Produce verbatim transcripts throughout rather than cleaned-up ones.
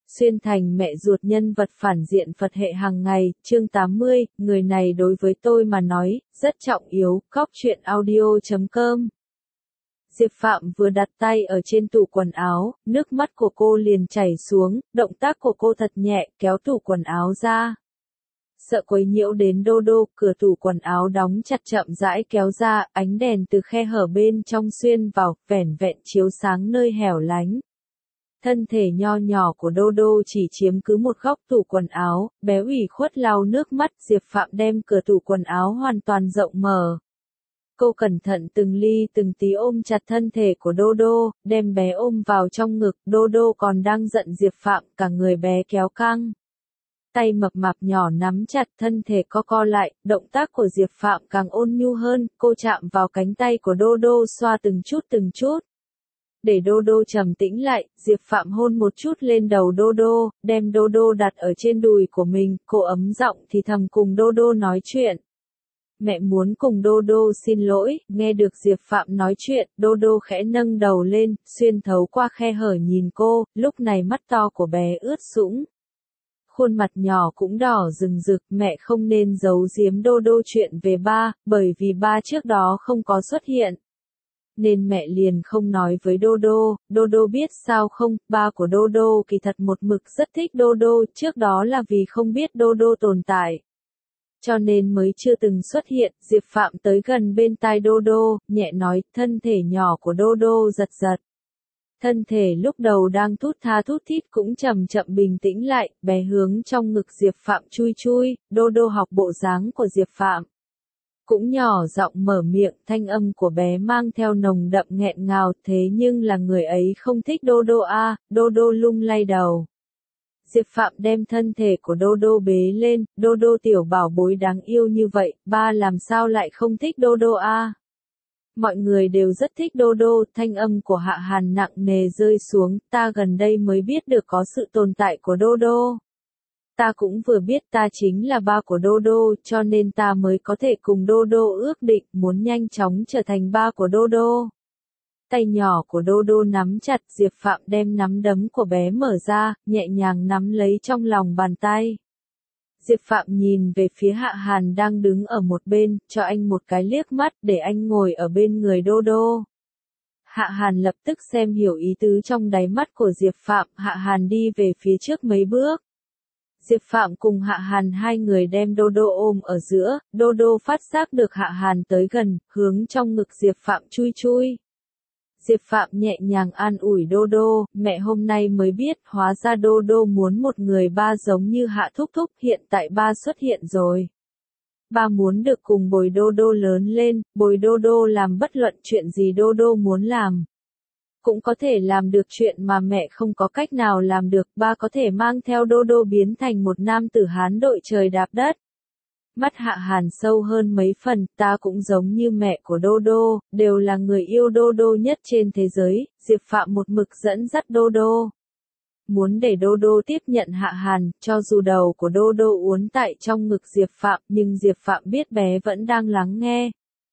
xuyên thành mẹ ruột nhân vật phản diện Phật hệ hàng ngày, chương tám mươi, người này đối với tôi mà nói, rất trọng yếu, cóc truyện audio chấm com. Diệp Phạm vừa đặt tay ở trên tủ quần áo, nước mắt của cô liền chảy xuống, động tác của cô thật nhẹ, kéo tủ quần áo ra. Sợ quấy nhiễu đến Đô Đô, cửa tủ quần áo đóng chặt chậm rãi kéo ra, ánh đèn từ khe hở bên trong xuyên vào, vẻn vẹn chiếu sáng nơi hẻo lánh. Thân thể nho nhỏ của Đô Đô chỉ chiếm cứ một góc tủ quần áo, bé ủy khuất lau nước mắt, Diệp Phạm đem cửa tủ quần áo hoàn toàn rộng mở. Cô cẩn thận từng ly từng tí ôm chặt thân thể của Đô Đô, đem bé ôm vào trong ngực, Đô Đô còn đang giận Diệp Phạm, cả người bé kéo căng. Tay mập mạp nhỏ nắm chặt, thân thể co co lại, động tác của Diệp Phạm càng ôn nhu hơn, cô chạm vào cánh tay của Đô Đô xoa từng chút từng chút. Để Đô Đô trầm tĩnh lại, Diệp Phạm hôn một chút lên đầu Đô Đô, đem Đô Đô đặt ở trên đùi của mình, cô ấm giọng thì thầm cùng Đô Đô nói chuyện. Mẹ muốn cùng Đô Đô xin lỗi, nghe được Diệp Phạm nói chuyện, Đô Đô khẽ nâng đầu lên, xuyên thấu qua khe hở nhìn cô, lúc này mắt to của bé ướt sũng. Khuôn mặt nhỏ cũng đỏ rừng rực, mẹ không nên giấu giếm Đô Đô chuyện về ba, bởi vì ba trước đó không có xuất hiện. Nên mẹ liền không nói với Đô Đô, Đô Đô biết sao không, ba của Đô Đô kỳ thật một mực rất thích Đô Đô, trước đó là vì không biết Đô Đô tồn tại. Cho nên mới chưa từng xuất hiện, Diệp Phạm tới gần bên tai Đô Đô, nhẹ nói, thân thể nhỏ của Đô Đô giật giật. Thân thể lúc đầu đang thút tha thút thít cũng chậm chậm bình tĩnh lại, bé hướng trong ngực Diệp Phạm chui chui, Đô Đô học bộ dáng của Diệp Phạm. Cũng nhỏ giọng mở miệng, thanh âm của bé mang theo nồng đậm nghẹn ngào, thế nhưng là người ấy không thích Đô Đô a, à, Đô Đô lung lay đầu. Diệp Phạm đem thân thể của Đô Đô bế lên, Đô Đô tiểu bảo bối đáng yêu như vậy, ba làm sao lại không thích Đô Đô a? À? Mọi người đều rất thích Đô Đô, thanh âm của Hạ Hàn nặng nề rơi xuống, ta gần đây mới biết được có sự tồn tại của Đô Đô. Ta cũng vừa biết ta chính là ba của Đô Đô, cho nên ta mới có thể cùng Đô Đô ước định, muốn nhanh chóng trở thành ba của Đô Đô. Tay nhỏ của Đô Đô nắm chặt, Diệp Phạm đem nắm đấm của bé mở ra, nhẹ nhàng nắm lấy trong lòng bàn tay. Diệp Phạm nhìn về phía Hạ Hàn đang đứng ở một bên, cho anh một cái liếc mắt để anh ngồi ở bên người Đô Đô. Hạ Hàn lập tức xem hiểu ý tứ trong đáy mắt của Diệp Phạm, Hạ Hàn đi về phía trước mấy bước. Diệp Phạm cùng Hạ Hàn hai người đem Đô Đô ôm ở giữa, Đô Đô phát giác được Hạ Hàn tới gần, hướng trong ngực Diệp Phạm chui chui. Diệp Phạm nhẹ nhàng an ủi Đô Đô, mẹ hôm nay mới biết, hóa ra Đô Đô muốn một người ba giống như Hạ Thúc Thúc, hiện tại ba xuất hiện rồi. Ba muốn được cùng bồi Đô Đô lớn lên, bồi Đô Đô làm bất luận chuyện gì Đô Đô muốn làm. Cũng có thể làm được chuyện mà mẹ không có cách nào làm được, ba có thể mang theo Đô Đô biến thành một nam tử Hán đội trời đạp đất. Mắt Hạ Hàn sâu hơn mấy phần, ta cũng giống như mẹ của Đô Đô, đều là người yêu Đô Đô nhất trên thế giới, Diệp Phạm một mực dẫn dắt Đô Đô. Muốn để Đô Đô tiếp nhận Hạ Hàn, cho dù đầu của Đô Đô uốn tại trong ngực Diệp Phạm, nhưng Diệp Phạm biết bé vẫn đang lắng nghe.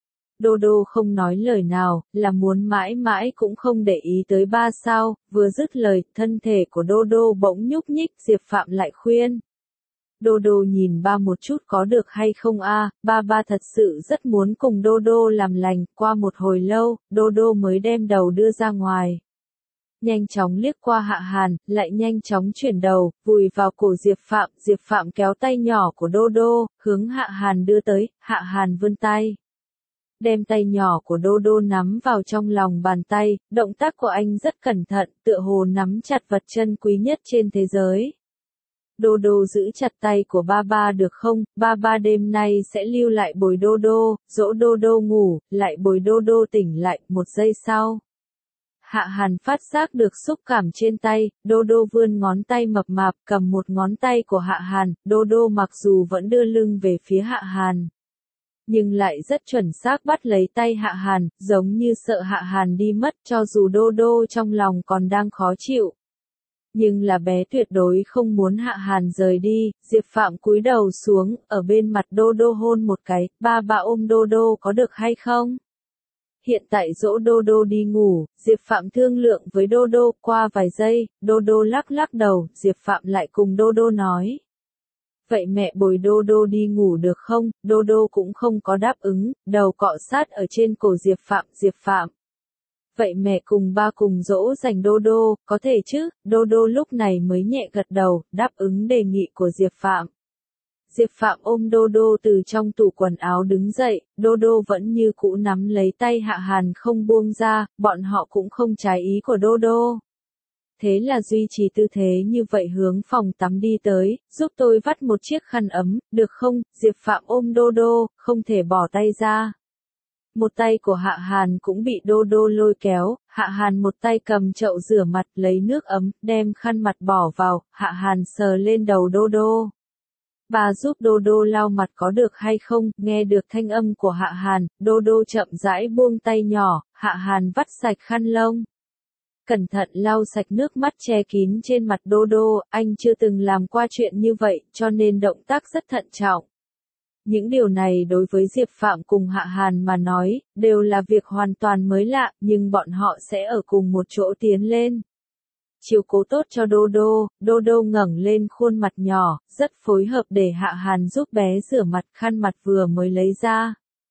Đô Đô không nói lời nào, là muốn mãi mãi cũng không để ý tới ba sao, vừa dứt lời, thân thể của Đô Đô bỗng nhúc nhích, Diệp Phạm lại khuyên. Đô Đô nhìn ba một chút có được hay không a? À, ba ba thật sự rất muốn cùng Đô Đô làm lành, qua một hồi lâu, Đô Đô mới đem đầu đưa ra ngoài. Nhanh chóng liếc qua Hạ Hàn, lại nhanh chóng chuyển đầu, vùi vào cổ Diệp Phạm, Diệp Phạm kéo tay nhỏ của Đô Đô, hướng Hạ Hàn đưa tới, Hạ Hàn vươn tay. Đem tay nhỏ của Đô Đô nắm vào trong lòng bàn tay, động tác của anh rất cẩn thận, tựa hồ nắm chặt vật chân quý nhất trên thế giới. Đô Đô giữ chặt tay của ba ba được không, ba ba đêm nay sẽ lưu lại bồi Đô Đô, dỗ Đô Đô ngủ, lại bồi Đô Đô tỉnh lại, một giây sau. Hạ Hàn phát giác được xúc cảm trên tay, Đô Đô vươn ngón tay mập mạp cầm một ngón tay của Hạ Hàn, Đô Đô mặc dù vẫn đưa lưng về phía Hạ Hàn. Nhưng lại rất chuẩn xác bắt lấy tay Hạ Hàn, giống như sợ Hạ Hàn đi mất cho dù Đô Đô trong lòng còn đang khó chịu. Nhưng là bé tuyệt đối không muốn Hạ Hàn rời đi, Diệp Phạm cúi đầu xuống, ở bên mặt Đô Đô hôn một cái, ba ba ôm Đô Đô có được hay không? hiện tại dỗ Đô Đô đi ngủ, Diệp Phạm thương lượng với Đô Đô, qua vài giây, Đô Đô lắc lắc đầu, Diệp Phạm lại cùng Đô Đô nói. Vậy mẹ bồi Đô Đô đi ngủ được không? Đô Đô cũng không có đáp ứng, đầu cọ sát ở trên cổ Diệp Phạm, Diệp Phạm. Vậy mẹ cùng ba cùng dỗ dành Đô Đô, có thể chứ? Đô Đô lúc này mới nhẹ gật đầu, đáp ứng đề nghị của Diệp Phạm. Diệp Phạm ôm Đô Đô từ trong tủ quần áo đứng dậy, Đô Đô vẫn như cũ nắm lấy tay Hạ Hàn không buông ra, bọn họ cũng không trái ý của Đô Đô. Thế là duy trì tư thế như vậy hướng phòng tắm đi tới, giúp tôi vắt một chiếc khăn ấm, được không? Diệp Phạm ôm Đô Đô, không thể bỏ tay ra. Một tay của Hạ Hàn cũng bị Đô Đô lôi kéo, Hạ Hàn một tay cầm chậu rửa mặt lấy nước ấm, đem khăn mặt bỏ vào, Hạ Hàn sờ lên đầu Đô Đô. Bà giúp Đô Đô lau mặt có được hay không? Nghe được thanh âm của Hạ Hàn, Đô Đô chậm rãi buông tay nhỏ, Hạ Hàn vắt sạch khăn lông. Cẩn thận lau sạch nước mắt che kín trên mặt Đô Đô, anh chưa từng làm qua chuyện như vậy, cho nên động tác rất thận trọng. Những điều này đối với Diệp Phạm cùng Hạ Hàn mà nói, đều là việc hoàn toàn mới lạ, nhưng bọn họ sẽ ở cùng một chỗ tiến lên. Chiếu cố tốt cho Đô Đô, Đô Đô ngẩng lên khuôn mặt nhỏ, rất phối hợp để Hạ Hàn giúp bé rửa mặt, khăn mặt vừa mới lấy ra.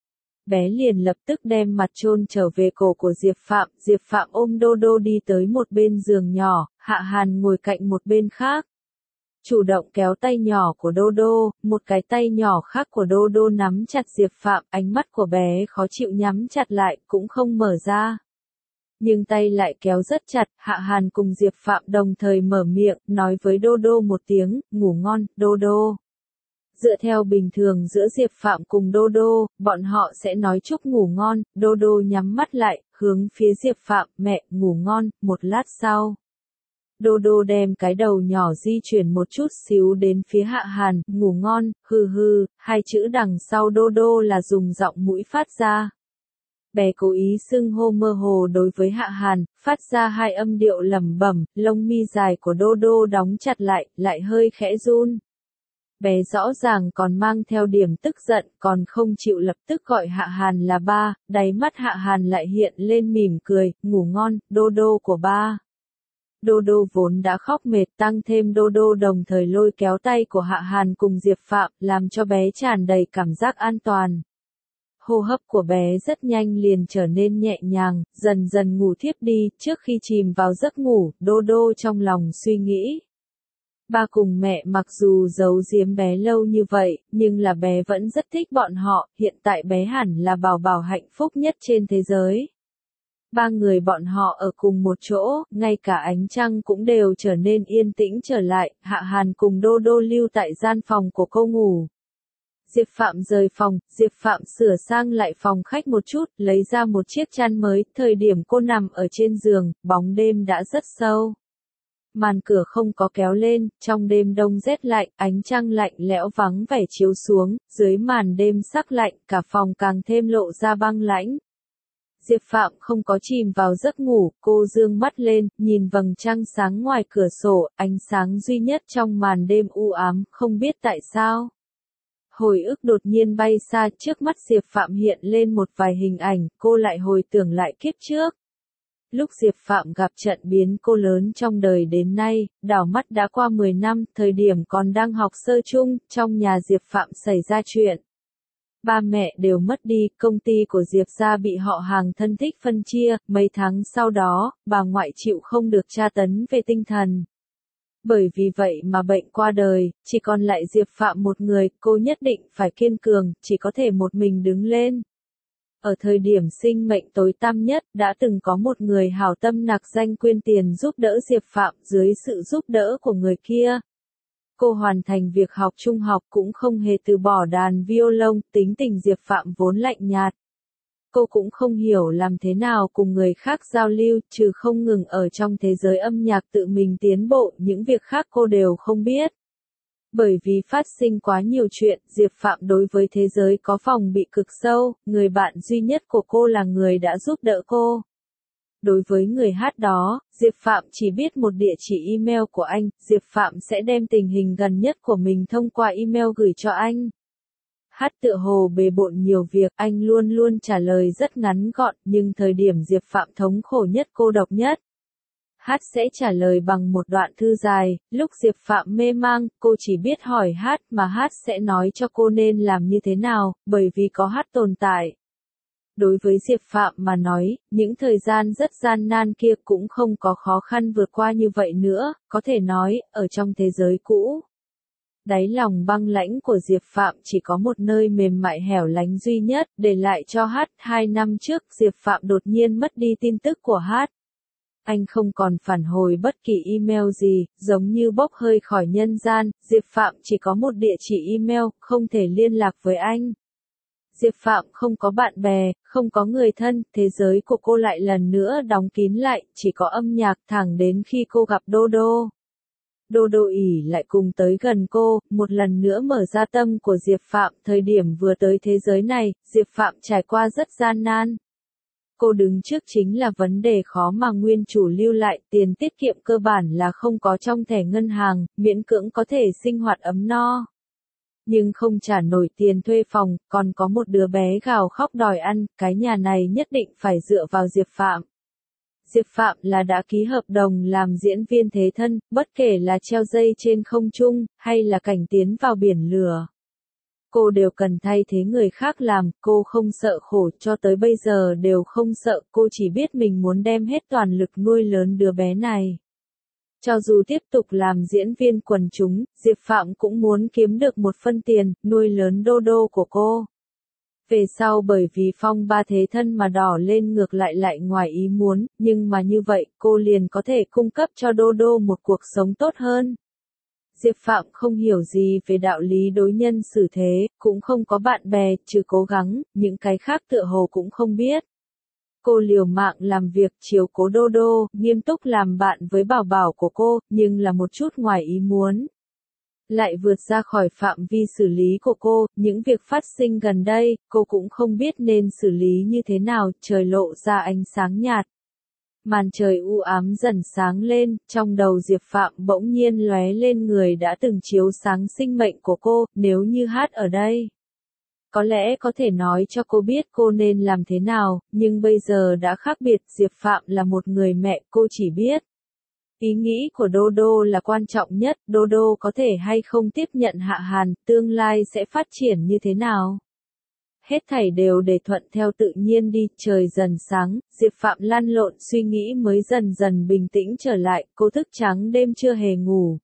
Bé liền lập tức đem mặt chôn trở về cổ của Diệp Phạm, Diệp Phạm ôm Đô Đô đi tới một bên giường nhỏ, Hạ Hàn ngồi cạnh một bên khác. Chủ động kéo tay nhỏ của Đô Đô, một cái tay nhỏ khác của Đô Đô nắm chặt Diệp Phạm, ánh mắt của bé khó chịu nhắm chặt lại, cũng không mở ra. Nhưng tay lại kéo rất chặt, Hạ Hàn cùng Diệp Phạm đồng thời mở miệng, nói với Đô Đô một tiếng, ngủ ngon, Đô Đô. Dựa theo bình thường giữa Diệp Phạm cùng Đô Đô, bọn họ sẽ nói chúc ngủ ngon, Đô Đô nhắm mắt lại, hướng phía Diệp Phạm, mẹ, ngủ ngon, một lát sau. Đô Đô đem cái đầu nhỏ di chuyển một chút xíu đến phía Hạ Hàn, ngủ ngon, hừ hừ, hai chữ đằng sau Đô Đô là dùng giọng mũi phát ra. Bé cố ý xưng hô mơ hồ đối với Hạ Hàn, phát ra hai âm điệu lẩm bẩm, lông mi dài của Đô Đô đóng chặt lại, lại hơi khẽ run. Bé rõ ràng còn mang theo điểm tức giận, còn không chịu lập tức gọi Hạ Hàn là ba, đáy mắt Hạ Hàn lại hiện lên mỉm cười, ngủ ngon, Đô Đô của ba. Đô Đô vốn đã khóc mệt, tăng thêm Đô Đô đồng thời lôi kéo tay của Hạ Hàn cùng Diệp Phạm, làm cho bé tràn đầy cảm giác an toàn. Hô hấp của bé rất nhanh liền trở nên nhẹ nhàng, dần dần ngủ thiếp đi, trước khi chìm vào giấc ngủ, Đô Đô trong lòng suy nghĩ. Ba cùng mẹ mặc dù giấu giếm bé lâu như vậy, nhưng là bé vẫn rất thích bọn họ, hiện tại bé hẳn là bảo bảo hạnh phúc nhất trên thế giới. Ba người bọn họ ở cùng một chỗ, ngay cả ánh trăng cũng đều trở nên yên tĩnh trở lại, Hạ Hàn cùng Đô Đô lưu tại gian phòng của cô ngủ. Diệp Phạm rời phòng, Diệp Phạm sửa sang lại phòng khách một chút, lấy ra một chiếc chăn mới, thời điểm cô nằm ở trên giường, bóng đêm đã rất sâu. Màn cửa không có kéo lên, trong đêm đông rét lạnh, ánh trăng lạnh lẽo vắng vẻ chiếu xuống, dưới màn đêm sắc lạnh, cả phòng càng thêm lộ ra băng lãnh. Diệp Phạm không có chìm vào giấc ngủ, cô dương mắt lên, nhìn vầng trăng sáng ngoài cửa sổ, ánh sáng duy nhất trong màn đêm u ám, không biết tại sao. Hồi ức đột nhiên bay xa, trước mắt Diệp Phạm hiện lên một vài hình ảnh, cô lại hồi tưởng lại kiếp trước. Lúc Diệp Phạm gặp trận biến cô lớn trong đời đến nay, đảo mắt đã qua mười năm, thời điểm còn đang học sơ chung, trong nhà Diệp Phạm xảy ra chuyện. Ba mẹ đều mất đi, công ty của Diệp gia bị họ hàng thân thích phân chia, mấy tháng sau đó, bà ngoại chịu không được tra tấn về tinh thần. Bởi vì vậy mà bệnh qua đời, chỉ còn lại Diệp Phạm một người, cô nhất định phải kiên cường, chỉ có thể một mình đứng lên. Ở thời điểm sinh mệnh tối tăm nhất, đã từng có một người hảo tâm nặc danh quyên tiền giúp đỡ Diệp Phạm, dưới sự giúp đỡ của người kia. Cô hoàn thành việc học trung học cũng không hề từ bỏ đàn violon, tính tình Diệp Phạm vốn lạnh nhạt. Cô cũng không hiểu làm thế nào cùng người khác giao lưu, trừ không ngừng ở trong thế giới âm nhạc tự mình tiến bộ, những việc khác cô đều không biết. Bởi vì phát sinh quá nhiều chuyện, Diệp Phạm đối với thế giới có phòng bị cực sâu, người bạn duy nhất của cô là người đã giúp đỡ cô. Đối với người hát đó, Diệp Phạm chỉ biết một địa chỉ email của anh, Diệp Phạm sẽ đem tình hình gần nhất của mình thông qua email gửi cho anh. Hát tựa hồ bề bộn nhiều việc, anh luôn luôn trả lời rất ngắn gọn, nhưng thời điểm Diệp Phạm thống khổ nhất cô độc nhất. Hát sẽ trả lời bằng một đoạn thư dài, lúc Diệp Phạm mê mang, cô chỉ biết hỏi Hát mà Hát sẽ nói cho cô nên làm như thế nào, bởi vì có Hát tồn tại. Đối với Diệp Phạm mà nói, những thời gian rất gian nan kia cũng không có khó khăn vượt qua như vậy nữa, có thể nói, ở trong thế giới cũ. Đáy lòng băng lãnh của Diệp Phạm chỉ có một nơi mềm mại hẻo lánh duy nhất, để lại cho Hát. Hai năm trước, Diệp Phạm đột nhiên mất đi tin tức của Hát. Anh không còn phản hồi bất kỳ email gì, giống như bốc hơi khỏi nhân gian, Diệp Phạm chỉ có một địa chỉ email, không thể liên lạc với anh. Diệp Phạm không có bạn bè, không có người thân, thế giới của cô lại lần nữa đóng kín lại, chỉ có âm nhạc thẳng đến khi cô gặp Dodo. Dodo ỉ lại cùng tới gần cô, một lần nữa mở ra tâm của Diệp Phạm, thời điểm vừa tới thế giới này, Diệp Phạm trải qua rất gian nan. Cô đứng trước chính là vấn đề khó mà nguyên chủ lưu lại, tiền tiết kiệm cơ bản là không có trong thẻ ngân hàng, miễn cưỡng có thể sinh hoạt ấm no. Nhưng không trả nổi tiền thuê phòng, còn có một đứa bé gào khóc đòi ăn, cái nhà này nhất định phải dựa vào Diệp Phạm. Diệp Phạm là đã ký hợp đồng làm diễn viên thế thân, bất kể là treo dây trên không trung, hay là cảnh tiến vào biển lửa. Cô đều cần thay thế người khác làm, cô không sợ khổ, cho tới bây giờ đều không sợ, cô chỉ biết mình muốn đem hết toàn lực nuôi lớn đứa bé này. Cho dù tiếp tục làm diễn viên quần chúng, Diệp Phạm cũng muốn kiếm được một phân tiền, nuôi lớn Dodo của cô. Về sau bởi vì phong ba thế thân mà đỏ lên ngược lại lại ngoài ý muốn, nhưng mà như vậy cô liền có thể cung cấp cho Dodo một cuộc sống tốt hơn. Diệp Phạm không hiểu gì về đạo lý đối nhân xử thế, cũng không có bạn bè, trừ cố gắng, những cái khác tựa hồ cũng không biết. Cô liều mạng làm việc chiều cố Dodo, nghiêm túc làm bạn với bảo bảo của cô, nhưng là một chút ngoài ý muốn. Lại vượt ra khỏi phạm vi xử lý của cô, những việc phát sinh gần đây, cô cũng không biết nên xử lý như thế nào, trời lộ ra ánh sáng nhạt. Màn trời u ám dần sáng lên, trong đầu Diệp Phạm bỗng nhiên lóe lên người đã từng chiếu sáng sinh mệnh của cô, nếu như Hát ở đây. Có lẽ có thể nói cho cô biết cô nên làm thế nào, nhưng bây giờ đã khác biệt, Diệp Phạm là một người mẹ, cô chỉ biết. Ý nghĩ của Dodo là quan trọng nhất, Dodo có thể hay không tiếp nhận Hạ Hàn, tương lai sẽ phát triển như thế nào. Hết thảy đều để thuận theo tự nhiên đi, trời dần sáng, Diệp Phạm lăn lộn suy nghĩ mới dần dần bình tĩnh trở lại, cô thức trắng đêm chưa hề ngủ.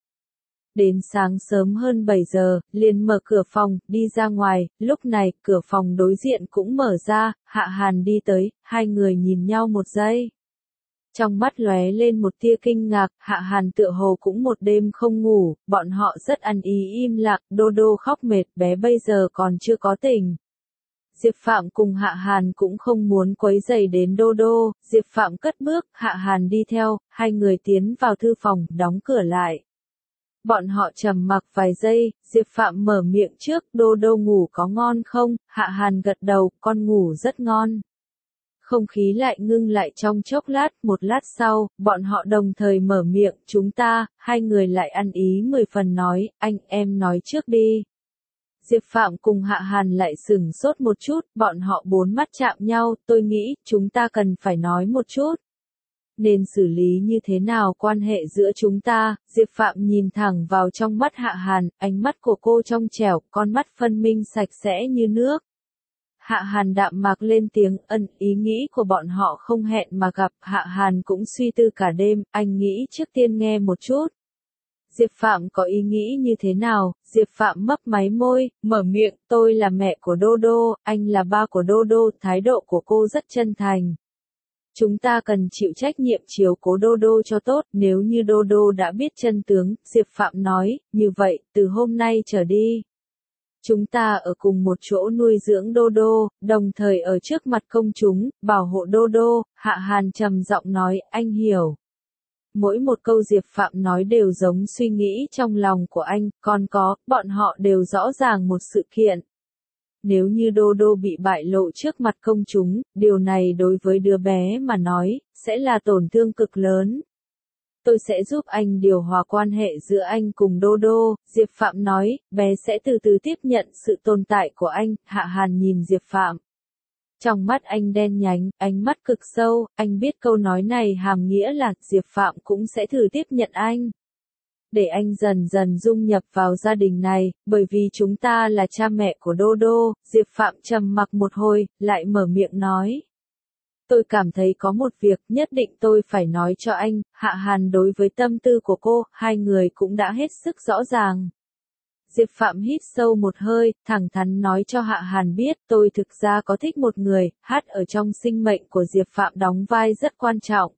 Đến sáng sớm hơn bảy giờ, liền mở cửa phòng, đi ra ngoài, lúc này, cửa phòng đối diện cũng mở ra, Hạ Hàn đi tới, hai người nhìn nhau một giây. Trong mắt lóe lên một tia kinh ngạc, Hạ Hàn tựa hồ cũng một đêm không ngủ, bọn họ rất ăn ý im lặng, Dodo khóc mệt, bé bây giờ còn chưa có tỉnh. Diệp Phạm cùng Hạ Hàn cũng không muốn quấy rầy đến Dodo, Diệp Phạm cất bước, Hạ Hàn đi theo, hai người tiến vào thư phòng, đóng cửa lại. Bọn họ trầm mặc vài giây, Diệp Phạm mở miệng trước, Dodo ngủ có ngon không? Hạ Hàn gật đầu, con ngủ rất ngon. Không khí lại ngưng lại trong chốc lát, một lát sau, bọn họ đồng thời mở miệng, chúng ta, hai người lại ăn ý mười phần nói, anh, em nói trước đi. Diệp Phạm cùng Hạ Hàn lại sửng sốt một chút, bọn họ bốn mắt chạm nhau, tôi nghĩ, chúng ta cần phải nói một chút. Nên xử lý như thế nào quan hệ giữa chúng ta, Diệp Phạm nhìn thẳng vào trong mắt Hạ Hàn, ánh mắt của cô trong trẻo, con mắt phân minh sạch sẽ như nước. Hạ Hàn đạm mạc lên tiếng, ân, ý nghĩ của bọn họ không hẹn mà gặp, Hạ Hàn cũng suy tư cả đêm, anh nghĩ trước tiên nghe một chút. Diệp Phạm có ý nghĩ như thế nào? Diệp Phạm mấp máy môi, mở miệng, tôi là mẹ của Dodo, anh là ba của Dodo, thái độ của cô rất chân thành. Chúng ta cần chịu trách nhiệm chiếu cố Dodo cho tốt, nếu như Dodo đã biết chân tướng, Diệp Phạm nói, như vậy, từ hôm nay trở đi. Chúng ta ở cùng một chỗ nuôi dưỡng Dodo, đồng thời ở trước mặt công chúng, bảo hộ Dodo, Hạ Hàn trầm giọng nói, anh hiểu. Mỗi một câu Diệp Phạm nói đều giống suy nghĩ trong lòng của anh, còn có, bọn họ đều rõ ràng một sự kiện. Nếu như Dodo bị bại lộ trước mặt công chúng, điều này đối với đứa bé mà nói, sẽ là tổn thương cực lớn. Tôi sẽ giúp anh điều hòa quan hệ giữa anh cùng Đô Đô, Diệp Phạm nói, bé sẽ từ từ tiếp nhận sự tồn tại của anh, Hạ Hàn nhìn Diệp Phạm. Trong mắt anh đen nhánh, ánh mắt cực sâu, anh biết câu nói này hàm nghĩa là Diệp Phạm cũng sẽ thử tiếp nhận anh. Để anh dần dần dung nhập vào gia đình này, bởi vì chúng ta là cha mẹ của Đô Đô, Diệp Phạm trầm mặc một hồi, lại mở miệng nói. Tôi cảm thấy có một việc nhất định tôi phải nói cho anh, Hạ Hàn đối với tâm tư của cô, hai người cũng đã hết sức rõ ràng. Diệp Phạm hít sâu một hơi, thẳng thắn nói cho Hạ Hàn biết tôi thực ra có thích một người, hát ở trong sinh mệnh của Diệp Phạm đóng vai rất quan trọng.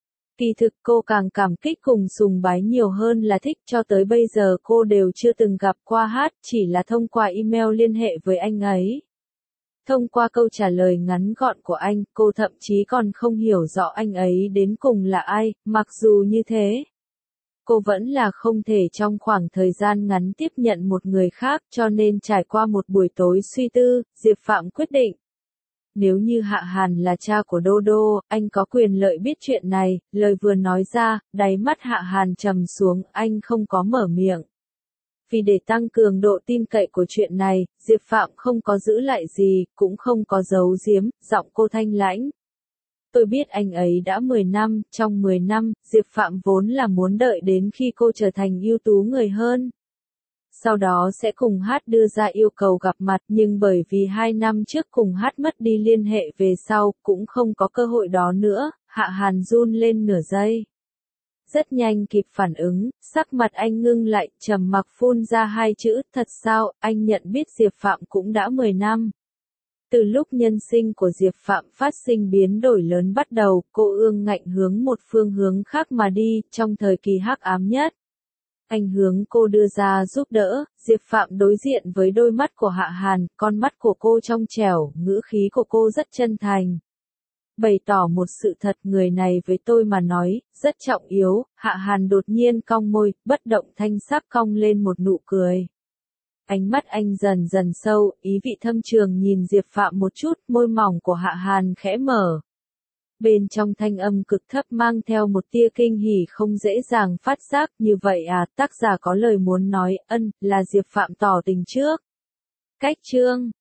Kỳ thực cô càng cảm kích cùng sùng bái nhiều hơn là thích, cho tới bây giờ cô đều chưa từng gặp qua hát, chỉ là thông qua email liên hệ với anh ấy. Thông qua câu trả lời ngắn gọn của anh, cô thậm chí còn không hiểu rõ anh ấy đến cùng là ai, mặc dù như thế. Cô vẫn là không thể trong khoảng thời gian ngắn tiếp nhận một người khác, cho nên trải qua một buổi tối suy tư, Diệp Phạm quyết định. Nếu như Hạ Hàn là cha của Đô Đô, anh có quyền lợi biết chuyện này, lời vừa nói ra, đáy mắt Hạ Hàn trầm xuống, anh không có mở miệng. Vì để tăng cường độ tin cậy của chuyện này, Diệp Phạm không có giữ lại gì, cũng không có giấu giếm, giọng cô thanh lãnh. Tôi biết anh ấy đã mười năm, trong mười năm, Diệp Phạm vốn là muốn đợi đến khi cô trở thành ưu tú người hơn. Sau đó sẽ cùng hát đưa ra yêu cầu gặp mặt, nhưng bởi vì hai năm trước cùng hát mất đi liên hệ về sau, cũng không có cơ hội đó nữa, Hạ Hàn run lên nửa giây. Rất nhanh kịp phản ứng, sắc mặt anh ngưng lại, trầm mặc phun ra hai chữ, thật sao, anh nhận biết Diệp Phạm cũng đã mười năm. Từ lúc nhân sinh của Diệp Phạm phát sinh biến đổi lớn bắt đầu, cô ương ngạnh hướng một phương hướng khác mà đi, trong thời kỳ hắc ám nhất. Anh hướng cô đưa ra giúp đỡ, Diệp Phạm đối diện với đôi mắt của Hạ Hàn, con mắt của cô trong trẻo, ngữ khí của cô rất chân thành. Bày tỏ một sự thật, người này với tôi mà nói, rất trọng yếu, Hạ Hàn đột nhiên cong môi, bất động thanh sắc cong lên một nụ cười. Ánh mắt anh dần dần sâu, ý vị thâm trường nhìn Diệp Phạm một chút, môi mỏng của Hạ Hàn khẽ mở. Bên trong thanh âm cực thấp mang theo một tia kinh hỉ không dễ dàng phát giác, như vậy à, tác giả có lời muốn nói, ân, là Diệp Phạm tỏ tình trước. Cách chương